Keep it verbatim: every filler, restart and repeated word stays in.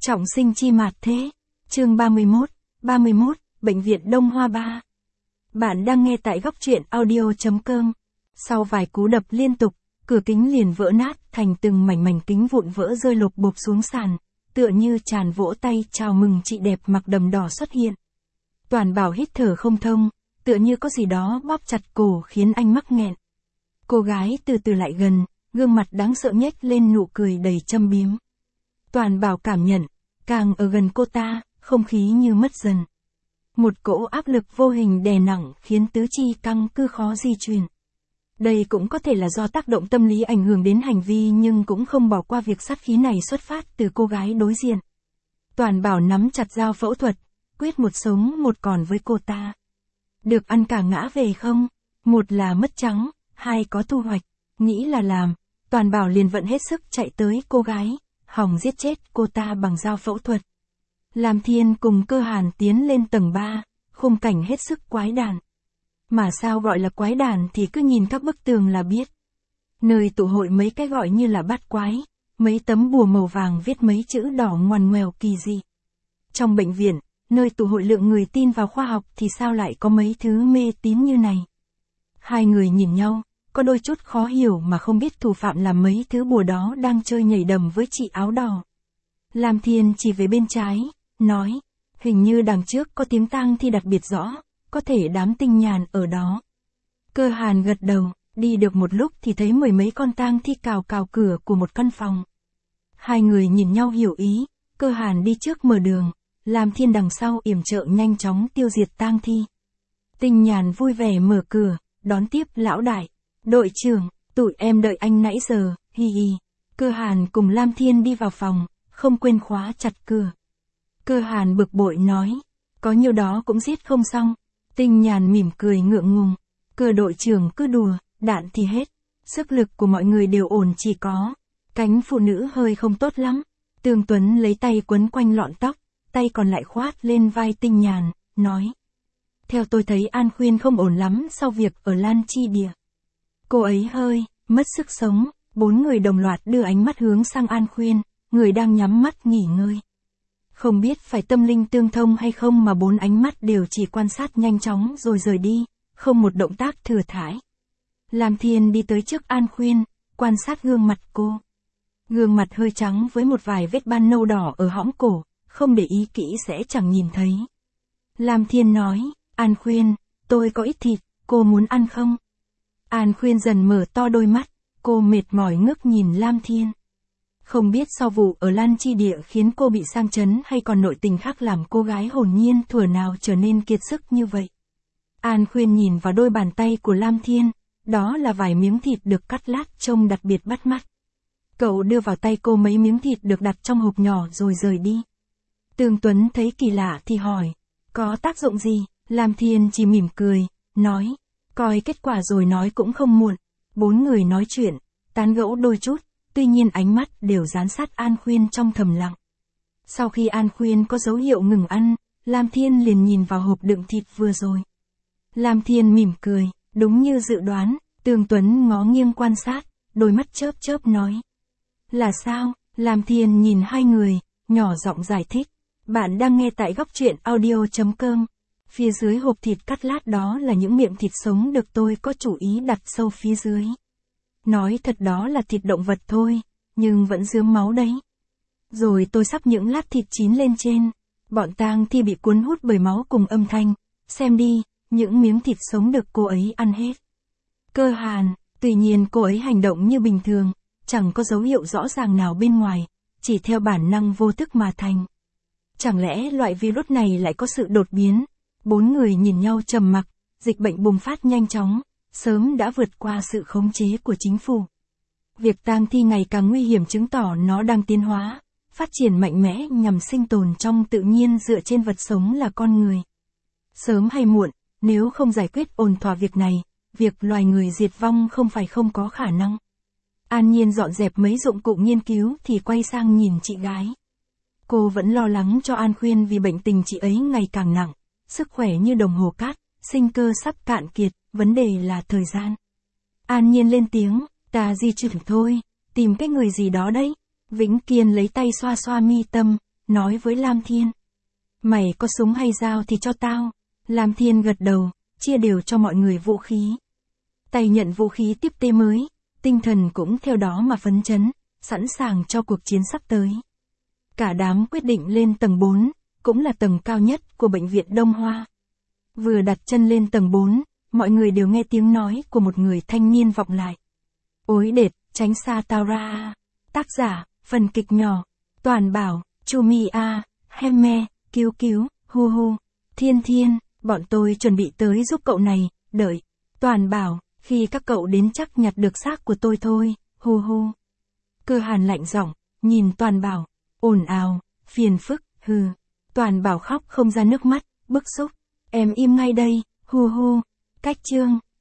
Trọng sinh chi mạt thế. Chương ba mươi mốt, ba mươi mốt, Bệnh viện Đông Hoa ba. Bạn đang nghe tại góc truyện audio.com. Sau vài cú đập liên tục, cửa kính liền vỡ nát thành từng mảnh mảnh kính vụn vỡ rơi lộp bộp xuống sàn, tựa như tràn vỗ tay chào mừng chị đẹp mặc đầm đỏ xuất hiện. Toàn Bảo hít thở không thông, tựa như có gì đó bóp chặt cổ khiến anh mắc nghẹn. Cô gái từ từ lại gần, gương mặt đáng sợ nhếch lên nụ cười đầy châm biếm. Toàn Bảo cảm nhận, càng ở gần cô ta, không khí như mất dần. Một cỗ áp lực vô hình đè nặng khiến tứ chi căng cứ khó di chuyển. Đây cũng có thể là do tác động tâm lý ảnh hưởng đến hành vi, nhưng cũng không bỏ qua việc sát khí này xuất phát từ cô gái đối diện. Toàn Bảo nắm chặt dao phẫu thuật, quyết một sống một còn với cô ta. Được ăn cả ngã về không? Một là mất trắng, hai có thu hoạch. Nghĩ là làm, Toàn Bảo liền vận hết sức chạy tới cô gái, hòng giết chết cô ta bằng dao phẫu thuật. Lam Thiên cùng Cơ Hàn tiến lên tầng ba, khung cảnh hết sức quái đản. Mà sao gọi là quái đản thì cứ nhìn các bức tường là biết. Nơi tụ hội mấy cái gọi như là bát quái, mấy tấm bùa màu vàng viết mấy chữ đỏ ngoằn ngoèo kỳ dị. Trong bệnh viện, nơi tụ hội lượng người tin vào khoa học thì sao lại có mấy thứ mê tín như này. Hai người nhìn nhau, có đôi chút khó hiểu mà không biết thủ phạm là mấy thứ bùa đó đang chơi nhảy đầm với chị áo đỏ. Lam Thiên chỉ về bên trái, nói, hình như đằng trước có tiếng tang thi đặc biệt rõ, có thể đám tinh nhàn ở đó. Cơ Hàn gật đầu, đi được một lúc thì thấy mười mấy con tang thi cào cào cửa của một căn phòng. Hai người nhìn nhau hiểu ý, Cơ Hàn đi trước mở đường, Lam Thiên đằng sau yểm trợ nhanh chóng tiêu diệt tang thi. Tinh nhàn vui vẻ mở cửa, đón tiếp lão đại. Đội trưởng, tụi em đợi anh nãy giờ, hi hi. Cơ Hàn cùng Lam Thiên đi vào phòng, không quên khóa chặt cửa. Cơ Hàn bực bội nói, có nhiêu đó cũng giết không xong. Tinh nhàn mỉm cười ngượng ngùng. Cơ đội trưởng cứ đùa, đạn thì hết. Sức lực của mọi người đều ổn, chỉ có cánh phụ nữ hơi không tốt lắm. Tương Tuấn lấy tay quấn quanh lọn tóc, tay còn lại khoát lên vai Tinh nhàn, nói. Theo tôi thấy An Khuyên không ổn lắm sau việc ở Lan Chi Địa. Cô ấy hơi mất sức sống. Bốn người đồng loạt đưa ánh mắt hướng sang An Khuyên, người đang nhắm mắt nghỉ ngơi. Không biết phải tâm linh tương thông hay không mà bốn ánh mắt đều chỉ quan sát nhanh chóng rồi rời đi, không một động tác thừa thãi. Lam Thiên đi tới trước An Khuyên, quan sát gương mặt cô. Gương mặt hơi trắng với một vài vết ban nâu đỏ ở hõm cổ, không để ý kỹ sẽ chẳng nhìn thấy. Lam Thiên nói, An Khuyên, tôi có ít thịt, cô muốn ăn không? An Khuyên dần mở to đôi mắt, cô mệt mỏi ngước nhìn Lam Thiên. Không biết sau vụ ở Lan Chi Địa khiến cô bị sang chấn hay còn nội tình khác làm cô gái hồn nhiên thuở nào trở nên kiệt sức như vậy. An Khuyên nhìn vào đôi bàn tay của Lam Thiên, đó là vài miếng thịt được cắt lát trông đặc biệt bắt mắt. Cậu đưa vào tay cô mấy miếng thịt được đặt trong hộp nhỏ rồi rời đi. Tương Tuấn thấy kỳ lạ thì hỏi, có tác dụng gì? Lam Thiên chỉ mỉm cười, nói, coi kết quả rồi nói cũng không muộn. Bốn người nói chuyện, tán gẫu đôi chút, tuy nhiên ánh mắt đều dán sát An Khuyên trong thầm lặng. Sau khi An Khuyên có dấu hiệu ngừng ăn, Lam Thiên liền nhìn vào hộp đựng thịt vừa rồi. Lam Thiên mỉm cười, đúng như dự đoán. Tương Tuấn ngó nghiêng quan sát, đôi mắt chớp chớp nói. Là sao? Lam Thiên nhìn hai người, nhỏ giọng giải thích. Bạn đang nghe tại góc truyện audio.com. Phía dưới hộp thịt cắt lát đó là những miệng thịt sống được tôi có chủ ý đặt sâu phía dưới. Nói thật đó là thịt động vật thôi, nhưng vẫn rướm máu đấy. Rồi tôi sắp những lát thịt chín lên trên. Bọn tang thi bị cuốn hút bởi máu cùng âm thanh. Xem đi, những miếng thịt sống được cô ấy ăn hết. Cơ Hàn, tuy nhiên cô ấy hành động như bình thường, chẳng có dấu hiệu rõ ràng nào bên ngoài, chỉ theo bản năng vô thức mà thành. Chẳng lẽ loại virus này lại có sự đột biến? Bốn người nhìn nhau trầm mặc, dịch bệnh bùng phát nhanh chóng, sớm đã vượt qua sự khống chế của chính phủ. Việc tang thi ngày càng nguy hiểm chứng tỏ nó đang tiến hóa, phát triển mạnh mẽ nhằm sinh tồn trong tự nhiên dựa trên vật sống là con người. Sớm hay muộn, nếu không giải quyết ổn thỏa việc này, việc loài người diệt vong không phải không có khả năng. An Nhiên dọn dẹp mấy dụng cụ nghiên cứu thì quay sang nhìn chị gái. Cô vẫn lo lắng cho An Khuyên vì bệnh tình chị ấy ngày càng nặng, sức khỏe như đồng hồ cát, sinh cơ sắp cạn kiệt, vấn đề là thời gian. An Nhiên lên tiếng, ta di chuyển thôi, tìm cái người gì đó đấy. Vĩnh Kiên lấy tay xoa xoa mi tâm, nói với Lam Thiên. Mày có súng hay dao thì cho tao. Lam Thiên gật đầu, chia đều cho mọi người vũ khí. Tay nhận vũ khí tiếp tế mới, tinh thần cũng theo đó mà phấn chấn, sẵn sàng cho cuộc chiến sắp tới. Cả đám quyết định lên tầng bốn, cũng là tầng cao nhất của bệnh viện Đông Hoa. Vừa đặt chân lên tầng bốn, mọi người đều nghe tiếng nói của một người thanh niên vọng lại. Ối đệt, tránh xa tao ra. Tác giả, phần kịch nhỏ. Toàn Bảo, Chu Mi A, Heme, Cứu Cứu, Hu Hu, Thiên Thiên, bọn tôi chuẩn bị tới giúp cậu này, đợi. Toàn Bảo, khi các cậu đến chắc nhặt được xác của tôi thôi, Hu Hu. Cơ Hàn lạnh giọng, nhìn Toàn Bảo, ồn ào, phiền phức, hừ. Toàn Bảo khóc không ra nước mắt, bức xúc. Em im ngay đây, Hu Hu. Cách chương.